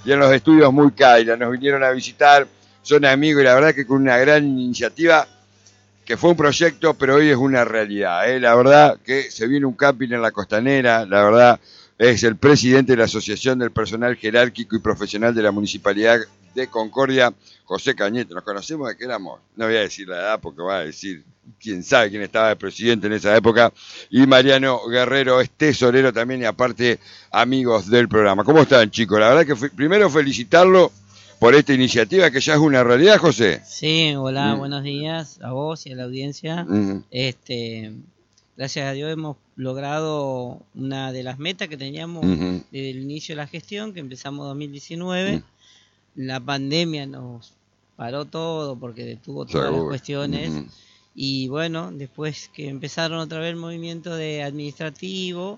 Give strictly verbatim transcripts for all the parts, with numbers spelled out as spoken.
y en los estudios Muy Caira. Nos vinieron a visitar, son amigos y la verdad que con una gran iniciativa, que fue un proyecto, pero hoy es una realidad. ¿eh? La verdad que se viene un camping en la Costanera, la verdad es el presidente de la Asociación del Personal Jerárquico y Profesional de la Municipalidad de Concordia, José Cañete. Nos conocemos de que éramos, no voy a decir la edad porque va a decir quién sabe quién estaba de presidente en esa época, y Mariano Guerrero es tesorero también y aparte amigos del programa. ¿Cómo están, chicos? La verdad que fue, primero felicitarlo por esta iniciativa que ya es una realidad, José. Sí, hola, mm. buenos días a vos y a la audiencia. Mm. Este, gracias a Dios hemos logrado una de las metas que teníamos Mm-hmm. desde el inicio de la gestión, que empezamos dos mil diecinueve. Mm. La pandemia nos paró todo porque detuvo todas Seguro. las cuestiones. Mm-hmm. Y bueno, después que empezaron otra vez el movimiento de administrativo,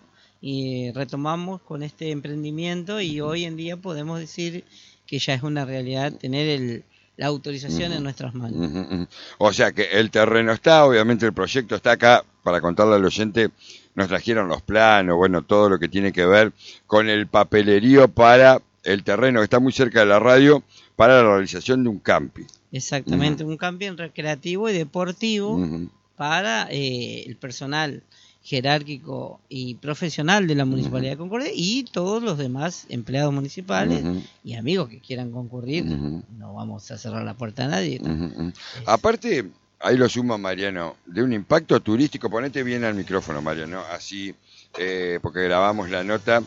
y retomamos con este emprendimiento y hoy en día podemos decir que ya es una realidad tener el, la autorización uh-huh. en nuestras manos. Uh-huh. O sea que el terreno está, obviamente el proyecto está acá, para contarle al oyente, nos trajeron los planos, bueno, todo lo que tiene que ver con el papelerío para el terreno que está muy cerca de la radio, para la realización de un camping. Exactamente, uh-huh. un camping recreativo y deportivo uh-huh. para eh, el personal jerárquico y profesional de la Municipalidad uh-huh. de Concordia y todos los demás empleados municipales uh-huh. y amigos que quieran concurrir. Uh-huh. No vamos a cerrar la puerta a nadie. Uh-huh. Aparte, ahí lo suma Mariano, de un impacto turístico, ponete bien al micrófono, Mariano, así, eh, porque grabamos la nota,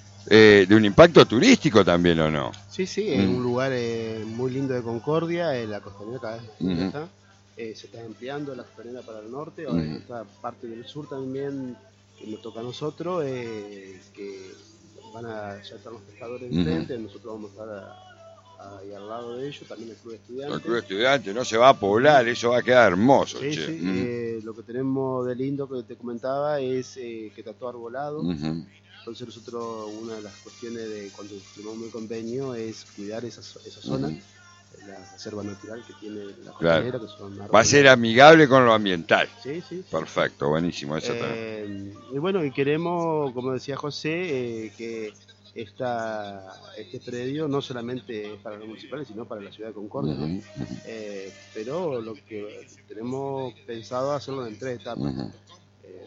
eh, de un impacto turístico también, ¿o no? Sí, sí, es uh-huh. un lugar eh, muy lindo de Concordia, en la Costanera cada vez uh-huh. está. Eh, se está ampliando la Costanera para el norte, ahora uh-huh. está parte del sur también, que nos toca a nosotros, eh, que van a, ya están los pescadores enfrente, uh-huh. nosotros vamos a estar a, a, ahí al lado de ellos, también el Club de Estudiantes. El Club de Estudiantes no se va a poblar, eso va a quedar hermoso. Sí, che. sí, uh-huh. eh, lo que tenemos de lindo que te comentaba es eh, que está todo arbolado. Uh-huh. Entonces nosotros, una de las cuestiones de cuando firmamos el convenio es cuidar esa, esa zona. Uh-huh. La reserva natural que tiene la Costanera, claro. que son va a ser amigable con lo ambiental. Sí, sí. Perfecto, sí. Buenísimo. Eso eh, y bueno, y queremos, como decía José, eh, que esta, este predio no solamente es para los municipales, sino para la ciudad de Concordia. Uh-huh. ¿no? eh, pero lo que tenemos pensado hacerlo en tres etapas. Uh-huh. eh,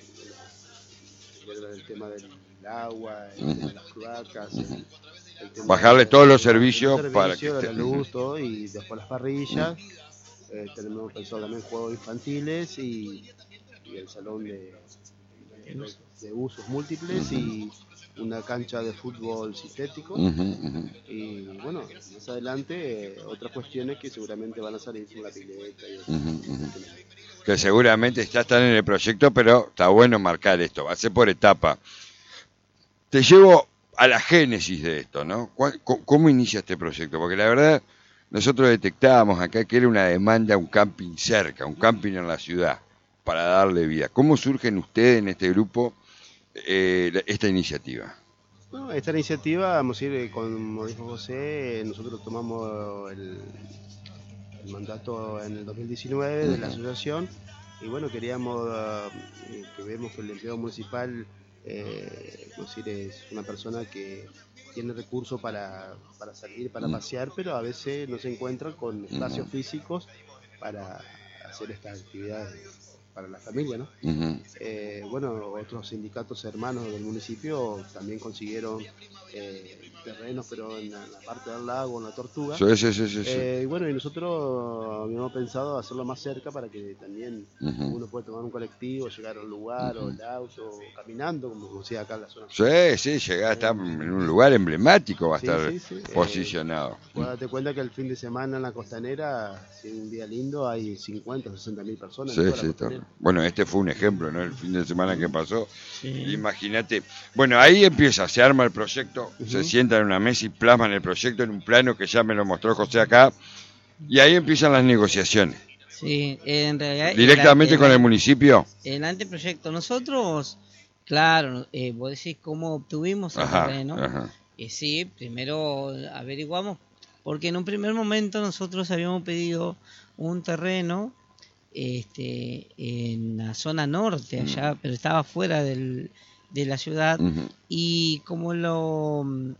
el, el tema del agua, el uh-huh. tema de las cloacas, uh-huh. el, bajarle de, todos los servicios, servicio, para que de esté... la luz, todo, y después las parrillas. Uh-huh. eh, tenemos pensado también juegos infantiles y, y el salón de, de, de usos múltiples uh-huh. y una cancha de fútbol sintético. Uh-huh, uh-huh. Y bueno, más adelante eh, otras cuestiones que seguramente van a salir como la pileta y uh-huh, uh-huh. que seguramente ya están en el proyecto, pero está bueno marcar esto, va a ser por etapa. Te llevo a la génesis de esto, ¿no? ¿Cómo inicia este proyecto? Porque la verdad, nosotros detectábamos acá que era una demanda, un camping cerca, un camping en la ciudad, para darle vida. ¿Cómo surgen ustedes en este grupo eh, esta iniciativa? No, esta iniciativa, vamos a ir, como dijo José, nosotros tomamos el, el mandato en el dos mil diecinueve de la asociación y bueno, queríamos, uh, que vemos que el empleado municipal Eh, decir, es una persona que tiene recursos para, para salir, para pasear, pero a veces no se encuentra con espacios físicos para hacer estas actividades para la familia, ¿no? Uh-huh. Eh, bueno, otros sindicatos hermanos del municipio también consiguieron eh, terrenos, pero en la, en la parte del lago, en la Tortuga. Sí, sí, sí, sí, eh, y bueno, y nosotros habíamos pensado hacerlo más cerca para que también uh-huh. uno pueda tomar un colectivo, llegar a un lugar, uh-huh. o el auto, o caminando, como decía acá en la zona. Sí, sí, llegar a estar en un lugar emblemático, va a sí, estar sí, sí. posicionado. Eh, date cuenta que el fin de semana en la Costanera, si es un día lindo, hay cincuenta, sesenta mil personas. Sí, sí, bueno, este fue un ejemplo, ¿no? El fin de semana que pasó. Sí. Imagínate. Bueno, ahí empieza, se arma el proyecto, uh-huh. se sientan en una mesa y plasman el proyecto en un plano que ya me lo mostró José acá. Y ahí empiezan las negociaciones. Sí, en realidad. ¿Directamente el, con el municipio? El anteproyecto. Nosotros, claro, eh, vos decís cómo obtuvimos el ajá, terreno. Ajá. Eh, sí, primero averiguamos, porque en un primer momento nosotros habíamos pedido un terreno. Este, en la zona norte allá, uh-huh. pero estaba fuera del, de la ciudad uh-huh. y como lo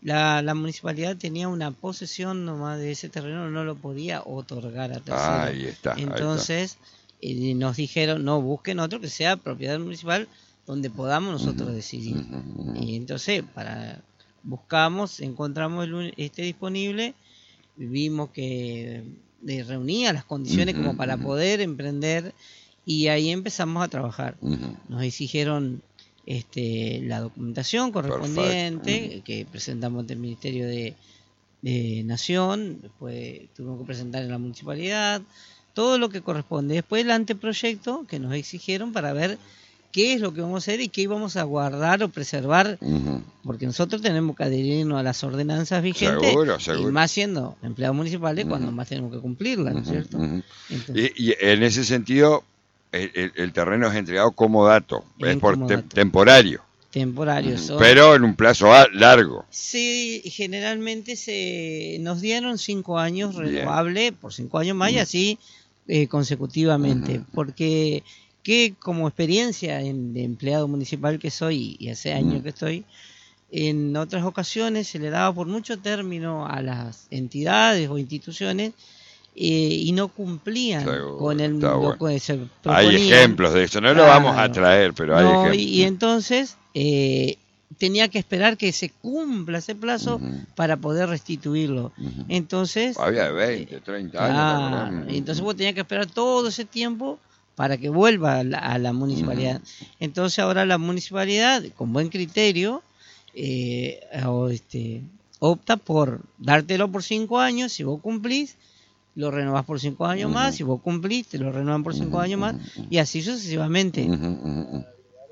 La, la municipalidad tenía una posesión nomás de ese terreno, no lo podía otorgar a terceros. Ah, ahí está. Entonces ahí eh, nos dijeron, no, busquen otro que sea propiedad municipal donde podamos nosotros uh-huh, decidir. Uh-huh. Y entonces para buscamos, encontramos el, este disponible, vimos que eh, reunía las condiciones uh-huh, como para uh-huh. poder emprender, y ahí empezamos a trabajar. Uh-huh. Nos exigieron este, la documentación correspondiente uh-huh. que presentamos ante el Ministerio de, de Nación, después tuvimos que presentar en la municipalidad, todo lo que corresponde. Después el anteproyecto que nos exigieron para ver qué es lo que vamos a hacer y qué íbamos a guardar o preservar, uh-huh. porque nosotros tenemos que adherirnos a las ordenanzas vigentes, seguro, seguro. Y más siendo empleados municipales uh-huh. cuando más tenemos que cumplirlas, ¿no es cierto? Uh-huh. Entonces, y, y en ese sentido, el, el, el terreno es entregado como dato, es por te, dato. temporario. Temporario, son... pero en un plazo largo. Sí, generalmente se nos dieron cinco años renovable por cinco años más uh-huh. y así eh, consecutivamente, uh-huh. porque que como experiencia en, de empleado municipal que soy y hace años uh-huh. que estoy, en otras ocasiones se le daba por mucho término a las entidades o instituciones Eh, y no cumplían Seguro, con el lo que se proponían. Hay ejemplos de eso, no claro. lo vamos a traer, pero hay no, ejemplos. Y, y entonces eh, tenía que esperar que se cumpla ese plazo uh-huh. para poder restituirlo. Uh-huh. Entonces había veinte, treinta claro, años. Entonces vos tenías que esperar todo ese tiempo para que vuelva a la, a la municipalidad. Uh-huh. Entonces ahora la municipalidad, con buen criterio, eh, o este, opta por dártelo por cinco años. Si vos cumplís, lo renovás por cinco años uh-huh. más, si vos cumplís, te lo renuevan por cinco uh-huh. años más, y así sucesivamente. Uh-huh.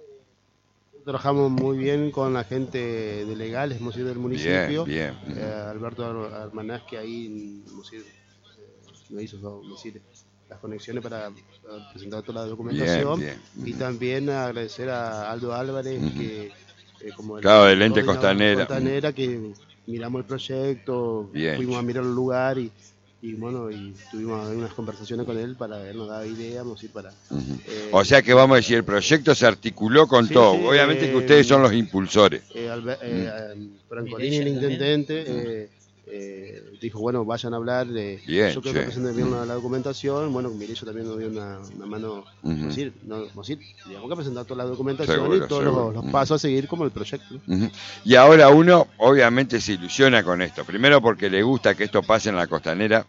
Trabajamos muy bien con la gente de legales, hemos ido del municipio, bien, bien. Eh, Alberto Armanás, que ahí hemos ido, eh, nos hizo decir, las conexiones para, para presentar toda la documentación, bien, bien. Y también agradecer a Aldo Álvarez, uh-huh. que eh, como el, claro, del ente costanera, costanera que miramos el proyecto, bien. Fuimos a mirar el lugar y y bueno, y tuvimos unas conversaciones con él para vernos dar ideas, vamos a ir para... Uh-huh. eh, o sea que vamos a decir, el proyecto se articuló con sí, todo, sí, obviamente eh, que ustedes son los impulsores. Eh, Albe- eh, uh-huh. Francolini, el intendente, eh, eh, dijo, bueno, vayan a hablar, de bien, yo creo sí. que presenté bien uh-huh. la documentación, bueno, Mireyo también nos dio una, una mano, uh-huh. decir, no, decir, digamos que presentar toda la documentación seguro, y todos los, los pasos uh-huh. a seguir como el proyecto. Uh-huh. Y ahora uno obviamente se ilusiona con esto, primero porque le gusta que esto pase en la costanera.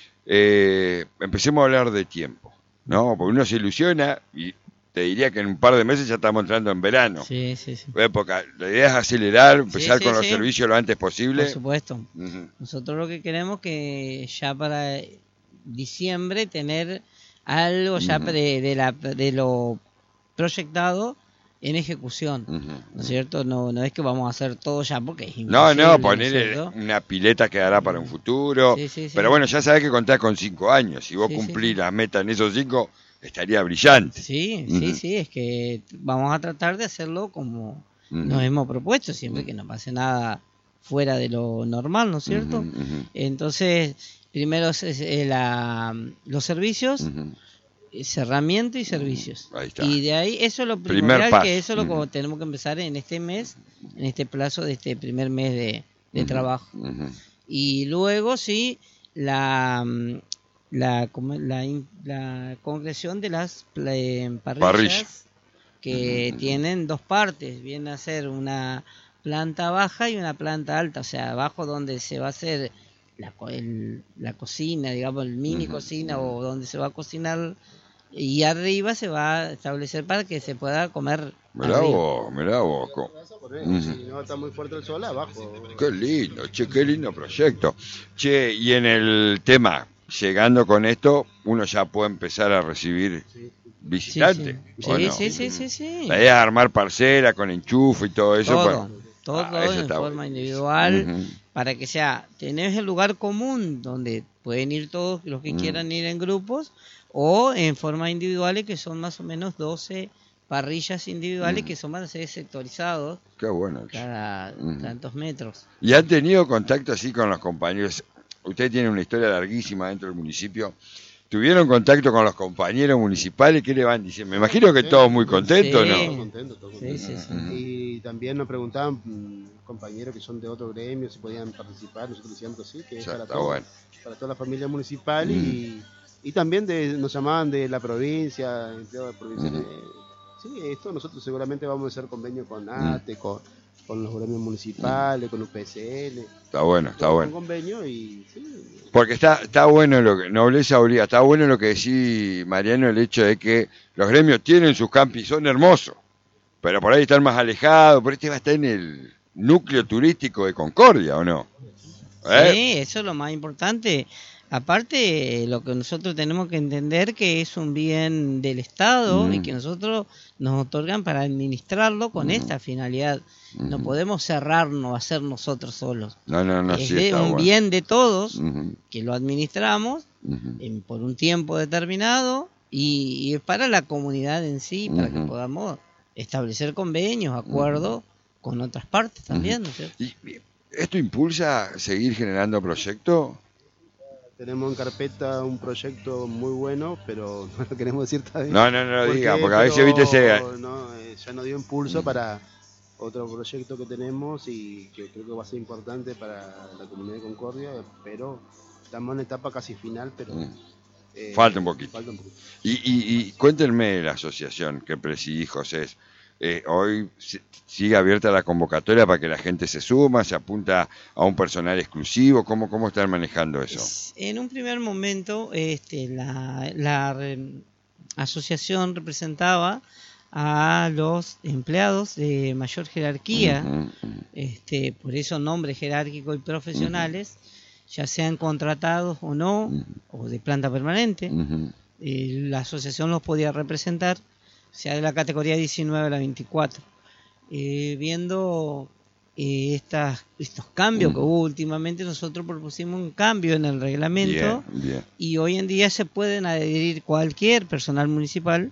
Eh, empecemos a hablar de tiempo, ¿no? Porque uno se ilusiona y te diría que en un par de meses ya estamos entrando en verano. Sí, sí, sí. Época. La idea es acelerar, empezar sí, sí, con los sí. servicios lo antes posible. Por supuesto. Uh-huh. Nosotros lo que queremos es que ya para diciembre tener algo ya uh-huh. de, de, la, de lo proyectado en ejecución, uh-huh. ¿no es cierto? No, no es que vamos a hacer todo ya porque es imposible. No, no, ponerle ¿no una pileta que dará para un futuro. Sí, sí, sí. Pero bueno, ya sabés que contás con cinco años. Si vos sí, cumplís sí, sí. la meta en esos cinco, estaría brillante. Sí, uh-huh. sí, sí, es que vamos a tratar de hacerlo como uh-huh. nos hemos propuesto, siempre uh-huh. que no pase nada fuera de lo normal, ¿no es cierto? Uh-huh. Uh-huh. Entonces, primero es, es la, los servicios. Uh-huh. Cerramiento y servicios. Ahí está. Y de ahí, eso es lo primordial, que eso es lo que uh-huh. tenemos que empezar en este mes, en este plazo de este primer mes de, de uh-huh. trabajo. Uh-huh. Y luego sí, la la, la, la concreción de las eh, parrillas Parrilla. que uh-huh. tienen dos partes, viene a ser una planta baja y una planta alta, o sea, abajo donde se va a hacer la, el, la cocina, digamos, el mini uh-huh. cocina o donde se va a cocinar, y arriba se va a establecer para que se pueda comer. Mirá vos, mirá vos. Uh-huh. Si no está muy fuerte el sol, abajo. Qué lindo, che, qué lindo proyecto. Che, y en el tema, llegando con esto, uno ya puede empezar a recibir sí. visitantes. Sí, sí, no? sí, sí, sí, sí. La idea es armar parcela con enchufe y todo eso. Todo, para... todo, ah, todo en forma bueno. individual, uh-huh. para que sea, tenés el lugar común donde pueden ir todos los que uh-huh. quieran ir en grupos, o en forma individuales, que son más o menos doce parrillas individuales, uh-huh. que son van a ser sectorizados. Qué bueno. Cada uh-huh. tantos metros. ¿Y han tenido contacto así con los compañeros? Usted tiene una historia larguísima dentro del municipio. ¿Tuvieron contacto con los compañeros municipales? ¿Qué le van diciendo? Me imagino que Sí, todos muy contentos, sí. ¿no? Todos contentos, todos contentos. Sí, sí, sí. Y también nos preguntaban mmm, compañeros que son de otro gremio si podían participar. Nosotros decíamos que sí, que es Ya, para, está todo, bueno. para toda la familia municipal. Mm. Y, y también de, nos llamaban de la provincia, empleados de provincia. Mm. Sí, esto nosotros seguramente vamos a hacer convenio con Mm. ATE, con, con los gremios municipales, con U P S L. Está bueno, está Todo bueno. con convenio y sí. Porque está, está bueno lo que, nobleza obliga, está bueno lo que decís, Mariano, el hecho de que los gremios tienen sus campi, son hermosos, pero por ahí están más alejados, por este va a estar en el núcleo turístico de Concordia, ¿o no? ¿Eh? Sí, eso es lo más importante. Aparte, lo que nosotros tenemos que entender que es un bien del Estado Mm. y que nosotros nos otorgan para administrarlo con Mm. esta finalidad. No Mm. podemos cerrarnos a ser nosotros solos. No, no, no, es sí, de está un bueno. bien de todos Ujú, que lo administramos ujú, en- por un tiempo determinado y, y es para la comunidad en sí, para que ujú. podamos establecer convenios, acuerdos con otras partes también, ¿no es cierto? ¿Y y esto impulsa seguir generando proyectos? Tenemos en carpeta un proyecto muy bueno, pero no lo queremos decir todavía. No, no, no lo ¿Por diga, qué? porque a veces, Pero, viste, se... no, eh, ya nos dio impulso para otro proyecto que tenemos y que creo que va a ser importante para la comunidad de Concordia, pero estamos en la etapa casi final, pero... Mm. eh, Falta un poquito. Falta un poquito. Y, y, y cuéntenme de la asociación que presidí, José. Eh, hoy si- sigue abierta la convocatoria para que la gente se suma, se apunta a un personal exclusivo. ¿Cómo, cómo están manejando eso? Es- En un primer momento, este, la, la re- asociación representaba a los empleados de mayor jerarquía, Ujú, ujú, este, por eso nombres jerárquicos y profesionales, ya sean contratados o no, ujú, o de planta permanente. ujú. Eh, la asociación los podía representar, sea de la categoría diecinueve a la veinticuatro. Eh, viendo eh, estas, estos cambios que Ujú. hubo últimamente, nosotros propusimos un cambio en el reglamento Bien, bien. y hoy en día se pueden adherir cualquier personal municipal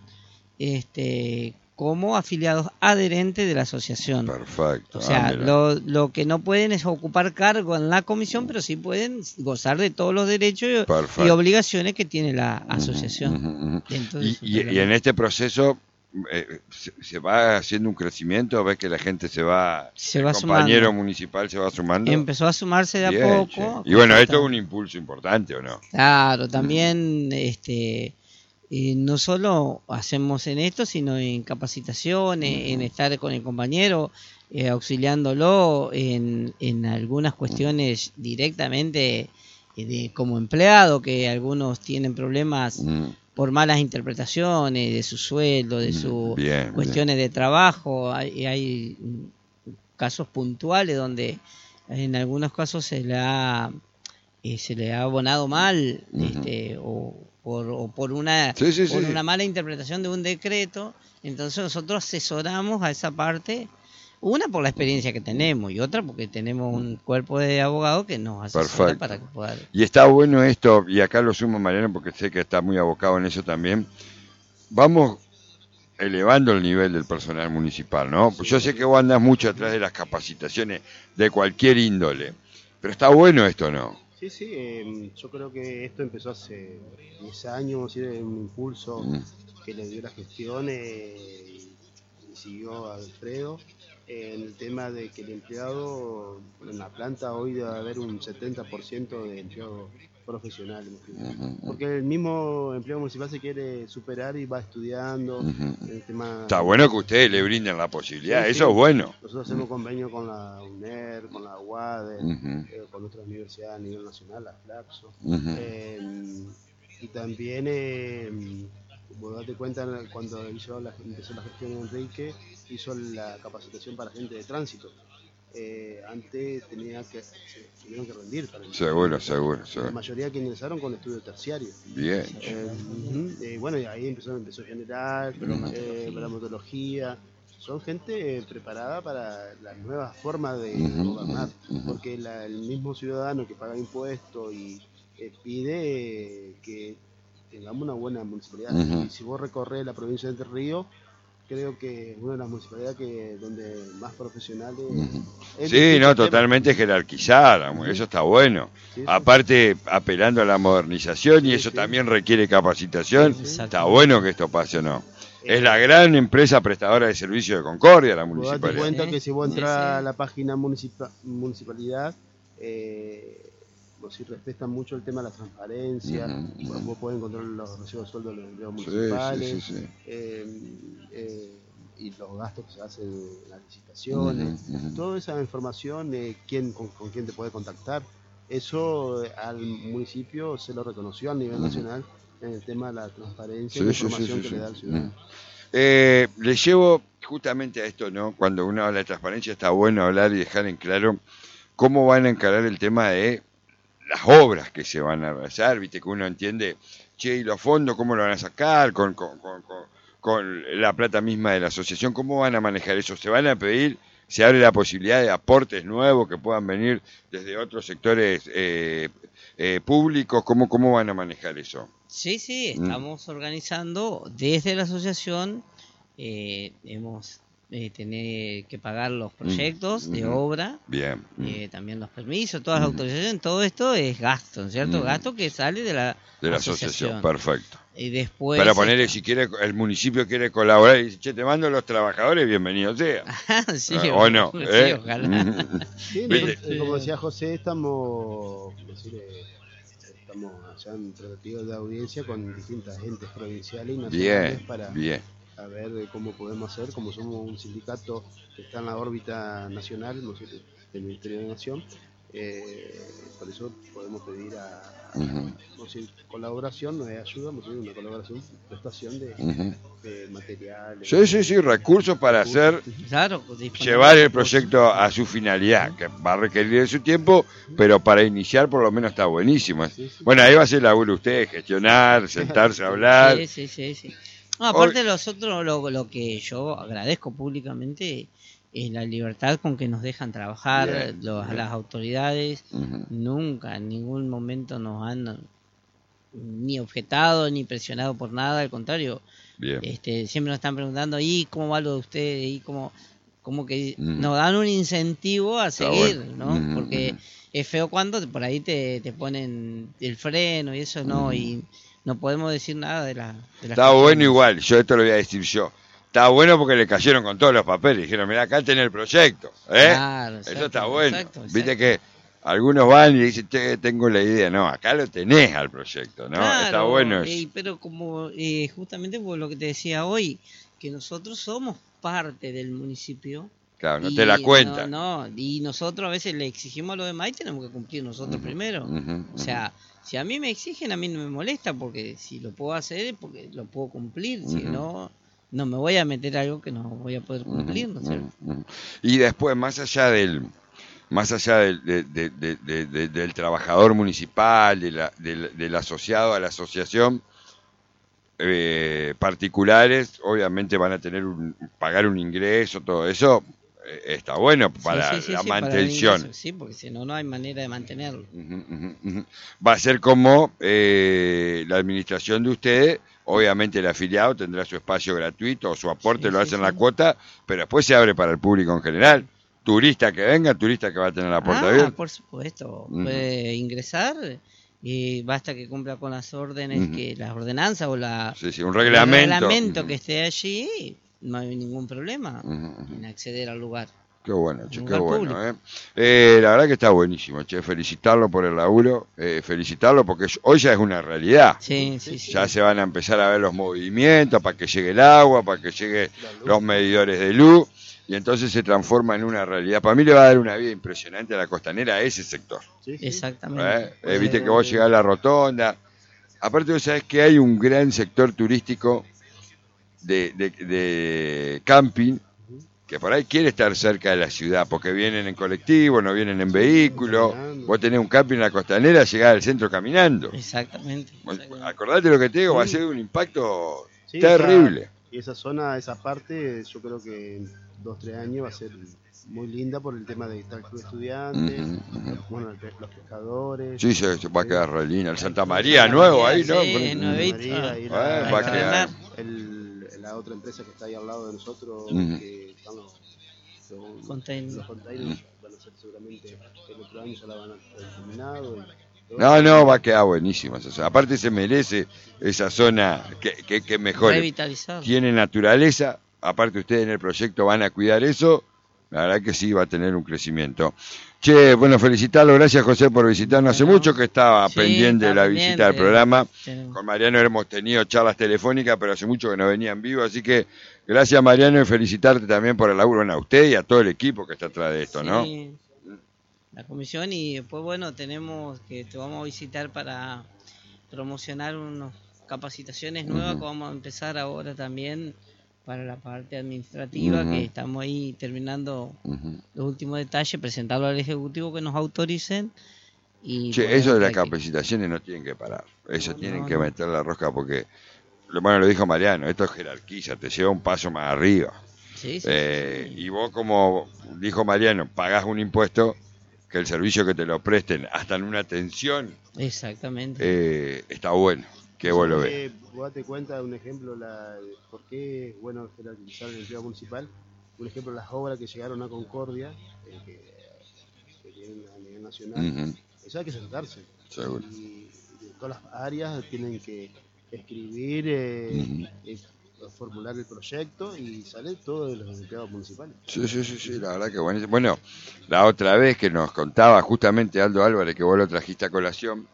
este, como afiliados adherentes de la asociación. Perfecto. O sea, Ah, mira. lo, lo que no pueden es ocupar cargo en la comisión, pero sí pueden gozar de todos los derechos y, y Perfecto. obligaciones que tiene la asociación. Ujú, ujú. dentro de Y, su y- y en reglamento. este proceso eh, se, se va haciendo un crecimiento, ves que la gente se va, Se el va compañero sumando. municipal se va sumando. Empezó a sumarse de a Bien, poco. che. Y bueno, esto es Está- un impulso importante, ¿o no? Claro, también este eh, no solo hacemos en esto, sino en capacitaciones, en estar con el compañero, eh, auxiliándolo en, en algunas cuestiones directamente eh, de como empleado, que algunos tienen problemas Mm, por malas interpretaciones de su sueldo, de mm, sus bien, cuestiones de trabajo. Hay, hay mm, casos puntuales donde en algunos casos se le ha eh, se le ha abonado mal, Ujú. este, o por, o por una Sí, sí, por sí. una mala interpretación de un decreto. Entonces nosotros asesoramos a esa parte, una por la experiencia que tenemos y otra porque tenemos un cuerpo de abogados que nos asesora Perfecto. para que pueda. Y está bueno esto, y acá lo sumo Mariano porque sé que está muy abocado en eso también. Vamos elevando el nivel del personal municipal, ¿no? Pues yo sé que vos andás mucho atrás de las capacitaciones de cualquier índole, pero está bueno esto, ¿no? Sí, sí, eh, yo creo que esto empezó hace diez años, ¿sí? Un impulso Mm, que le dio la gestión eh, y siguió Alfredo eh, en el tema de que el empleado en la planta hoy debe haber un setenta por ciento de empleado profesional, ujú, porque el mismo empleado municipal se quiere superar y va estudiando ujú. el tema. Está bueno que ustedes le brinden la posibilidad, Sí, eso sí. es bueno. Nosotros hacemos convenio con la UNER, con la U A D E, Ujú, eh, con otras universidades a nivel nacional, la FLAPSO. ujú. Eh, y también, eh, como date cuenta, cuando hizo la, empezó la gestión de Enrique, hizo la capacitación para gente de tránsito. Eh, antes tenía que, se tuvieron que rendir para ingresar. Seguro, seguro, La seguro. mayoría que ingresaron con estudio terciario. Bien. Eh, ujú, eh, bueno, y ahí empezó, empezó general, eh, bromatología. Son gente eh, preparada para las nuevas formas de Ujú, gobernar, ujú, ujú. porque la- el mismo ciudadano que paga impuestos y eh, pide eh, que tengamos una buena municipalidad. Ujú. Y si vos recorres la provincia de Entre Ríos, creo que es una de las municipalidades que donde más profesionales. Uh-huh. Sí, no, totalmente jerarquizada, uh-huh. Eso está bueno. Sí, sí. Aparte, apelando a la modernización, sí, y eso sí. también requiere capacitación, sí, está bueno que esto pase, ¿no? Es la gran empresa prestadora de servicios de Concordia, la municipalidad. Date cuenta sí, que si vos entras sí, sí. a la página municipal, municipalidad, eh, si respetan mucho el tema de la transparencia, uh-huh, uh-huh. vos podés encontrar los recibos de sueldo de los empleados municipales, sí, sí, sí, sí. Eh, eh, y los gastos que se hacen en las licitaciones, uh-huh, uh-huh. toda esa información, eh, quién, con, con quién te puede contactar, eso eh, al municipio se lo reconoció a nivel uh-huh. nacional en el tema de la transparencia sí, y la información sí, sí, que sí, le da al ciudadano. Uh-huh. Eh, le llevo justamente a esto, ¿no? Cuando uno habla de transparencia está bueno hablar y dejar en claro cómo van a encarar el tema de las obras que se van a realizar, viste que uno entiende, che, y los fondos, ¿cómo lo van a sacar? Con, con, con, con, con la plata misma de la asociación, ¿cómo van a manejar eso? ¿Se van a pedir? ¿Se abre la posibilidad de aportes nuevos que puedan venir desde otros sectores eh, eh, públicos? ¿Cómo, ¿Cómo van a manejar eso? Sí, sí, estamos mm. organizando desde la asociación, eh, hemos... Eh, tener que pagar los proyectos mm, de mm, obra, bien, eh, mm. también los permisos, todas las mm. autorizaciones, todo esto es gasto, ¿no es cierto? Mm. Gasto que sale de la, de la asociación. asociación. Perfecto. Y después para ponerle, si quiere, el municipio quiere colaborar y dice, che, te mando los trabajadores, bienvenido sea. sí, uh, o no. Sí, ¿eh? ojalá. Sí, nosotros, como decía José, estamos, decir, estamos ya en tratativas de audiencia con distintas entes provinciales y nacionales bien, para... Bien. a ver cómo podemos hacer, como somos un sindicato que está en la órbita nacional, no sé, del Ministerio de Nación, eh, por eso podemos pedir a, a uh-huh. no sé, colaboración, no es ayuda, no sé, una colaboración, prestación de, uh-huh. de materiales. Sí, sí, sí, recursos para hacer, claro, llevar el proyecto a su finalidad, uh-huh. que va a requerir de su tiempo, pero para iniciar por lo menos está buenísimo. Sí, sí. Bueno, ahí va a ser la laburo usted, gestionar, sentarse a hablar. Sí, sí, sí, sí. No, aparte de los otros, lo, lo que yo agradezco públicamente es la libertad con que nos dejan trabajar bien, los, bien. las autoridades. Uh-huh. Nunca, en ningún momento nos han ni objetado ni presionado por nada, al contrario. Bien. Este, siempre nos están preguntando, ¿y cómo va lo de ustedes? ¿Y cómo, cómo que uh-huh. nos dan un incentivo a seguir? Bueno. ¿No? Uh-huh. Porque es feo cuando por ahí te, te ponen el freno y eso, ¿no? Uh-huh. Y no podemos decir nada de la... De Está bueno igual, yo esto lo voy a decir yo. Está bueno porque le cayeron con todos los papeles. Dijeron, mira, acá tenés el proyecto. ¿eh? Claro, exacto, eso está bueno. Exacto, exacto. Viste que algunos van y dicen, tengo la idea. No, acá lo tenés al proyecto, ¿no? Claro, está bueno eso. Eh, pero como eh, justamente por lo que te decía hoy, que nosotros somos parte del municipio. Claro, no te la cuentan. No, no, y nosotros a veces le exigimos a los demás y tenemos que cumplir nosotros uh-huh, primero. Uh-huh, o sea... Si a mí me exigen, a mí no me molesta, porque si lo puedo hacer es porque lo puedo cumplir, uh-huh. si no, no me voy a meter algo que no voy a poder cumplir, ¿no es cierto? Uh-huh. Y después, más allá del más allá del, de, de, de, de, de, del trabajador municipal, de la, del, del asociado a la asociación, eh, particulares, obviamente van a tener un, pagar un ingreso, todo eso. Está bueno para sí, sí, sí, la sí, mantención. Para sí, porque si no, no hay manera de mantenerlo. Uh-huh, uh-huh, uh-huh. Va a ser como eh, la administración de ustedes, obviamente el afiliado tendrá su espacio gratuito o su aporte, sí, lo hacen sí, la sí. cuota, pero después se abre para el público en general. Turista que venga, turista que va a tener la puerta ah, abierta. Por supuesto, uh-huh. puede ingresar y basta que cumpla con las órdenes, uh-huh. que las ordenanzas o la, sí, sí, un reglamento, el reglamento uh-huh. que esté allí. No hay ningún problema uh-huh. en acceder al lugar. Qué bueno, che, qué bueno. Eh. Eh, la verdad que está buenísimo, che, felicitarlo por el laburo, eh, felicitarlo porque hoy ya es una realidad. Sí, sí, sí. Ya se van a empezar a ver los movimientos para que llegue el agua, para que lleguen los medidores de luz, y entonces se transforma en una realidad. Para mí le va a dar una vida impresionante a la costanera, a ese sector. Sí, sí. Exactamente. ¿Eh? Eh, Viste que vos llegás a la rotonda. Aparte, vos sabés que hay un gran sector turístico De, de, de camping que por ahí quiere estar cerca de la ciudad porque vienen en colectivo, no vienen en vehículo. Vos tenés un camping en la costanera, llegás al centro caminando. Exactamente. exactamente. Acordate lo que te digo, sí. Va a ser un impacto sí, terrible. Esa, y esa zona, esa parte, yo creo que en dos, tres años va a ser muy linda por el tema de estar con estudiantes, uh-huh. bueno, los pescadores. Sí, se, se va a quedar re linda. El Santa María nuevo ahí, ¿no? Sí, nuevito. María, ah, va a quedar. El, el la otra empresa que está ahí al lado de nosotros, Uh-huh. que están los, los, Container. los containers, van a ser seguramente el otro año ya la van a haber terminado. Y, No, no, va a quedar buenísima esa zona. Aparte se merece esa zona que, que, que mejore. Revitalizar. Tiene naturaleza, aparte ustedes en el proyecto van a cuidar eso, la verdad que sí va a tener un crecimiento. Che, bueno, felicitarlo, gracias José por visitarnos. Bueno, Hace mucho que estaba sí, pendiente de la pendiente. visita al programa. Tenemos. Con Mariano hemos tenido charlas telefónicas, pero hace mucho que no venía en vivo, así que gracias Mariano y felicitarte también por el laburo, bueno, a usted y a todo el equipo que está atrás de esto, Sí, ¿no? la comisión, y después, bueno, tenemos que te vamos a visitar para promocionar unas capacitaciones nuevas Uh-huh. que vamos a empezar ahora también para la parte administrativa, Uh-huh. que estamos ahí terminando Uh-huh. los últimos detalles, presentarlo al Ejecutivo que nos autoricen. Y Che, poner eso de en las práctica. capacitaciones no tienen que parar, eso No, tienen no, que no. meter la rosca porque, lo- bueno, lo dijo Mariano, esto es jerarquiza, te lleva un paso más arriba. Sí, sí, Eh, sí, sí. Y vos, como dijo Mariano, pagás un impuesto, que el servicio que te lo presten, hasta en una atención, Exactamente. eh, está bueno, que vos lo ves. Eh, vos date cuenta de un ejemplo, la, por qué es bueno jerarquizar el empleo municipal. Un ejemplo, las obras que llegaron a Concordia, eh, que, que tienen a nivel nacional, Ujú, eso hay que sentarse. seguro. Y de todas las áreas tienen que escribir, eh, Ujú. eh, formular el proyecto y sale todo de los empleados municipales. Sí, sí, sí, sí, la verdad que bueno. Bueno, la otra vez que nos contaba justamente Aldo Álvarez, que vos lo trajiste a colación,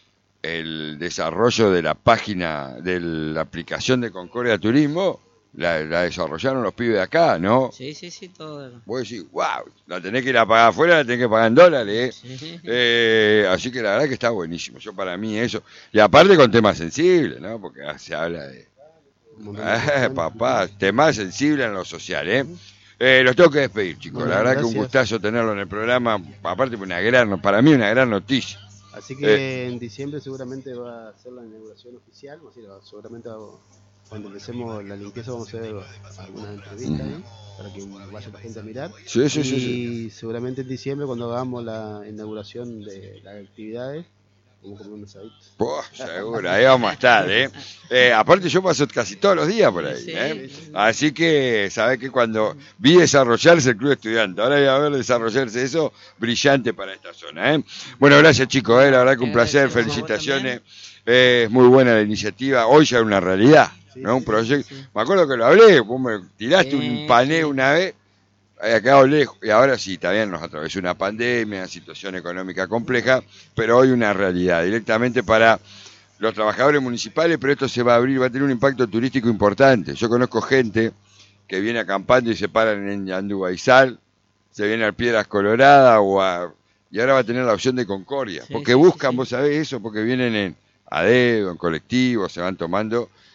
el desarrollo de la página, de la aplicación de Concordia Turismo, la, la desarrollaron los pibes de acá, ¿no? Sí, sí, sí, todo. Vos decís, wow, la tenés que ir a pagar afuera, la tenés que pagar en dólares, ¿eh? Sí. Eh, así que la verdad que está buenísimo. Yo para mí eso, y aparte con temas sensibles, ¿no? Porque se habla de, Un montón de eh, cuestiones. papá, temas sensibles en lo social, ¿eh? Eh, los tengo que despedir, chicos. Bueno, la verdad que un gracias. gustazo tenerlo en el programa. Aparte, una gran, para mí una gran noticia. Así que en diciembre seguramente va a ser la inauguración oficial, o sea, seguramente va- cuando empecemos la limpieza vamos a hacer algunas entrevistas ahí, para que vaya la gente a mirar. Sí, sí, y sí, sí. seguramente en diciembre cuando hagamos la inauguración de las actividades, vamos a comer un asadito. Pues, seguro, ahí vamos a estar, ¿eh? Eh, Aparte yo paso casi todos los días por ahí, Sí, ¿eh? sí. Así que, sabés que cuando vi desarrollarse el club estudiante, ahora voy a ver desarrollarse eso, brillante para esta zona, ¿eh? Bueno, gracias chicos, ¿eh? La verdad que un placer, Gracias, felicitaciones. Eh, es muy buena la iniciativa, hoy ya es una realidad, Sí, ¿no? Un sí, proyecto. sí. Me acuerdo que lo hablé, vos me tiraste Sí, un panel sí. una vez, había quedado lejos, y ahora sí, también nos atravesó una pandemia, una situación económica compleja, pero hoy una realidad, directamente para los trabajadores municipales, pero esto se va a abrir, va a tener un impacto turístico importante. Yo conozco gente que viene acampando y se paran en Yandubaizal, se viene a Piedras Coloradas o a, y ahora va a tener la opción de Concordia, Sí, porque sí, buscan, sí, sí. vos sabés eso, porque vienen en a dedo, en colectivo, se van tomando,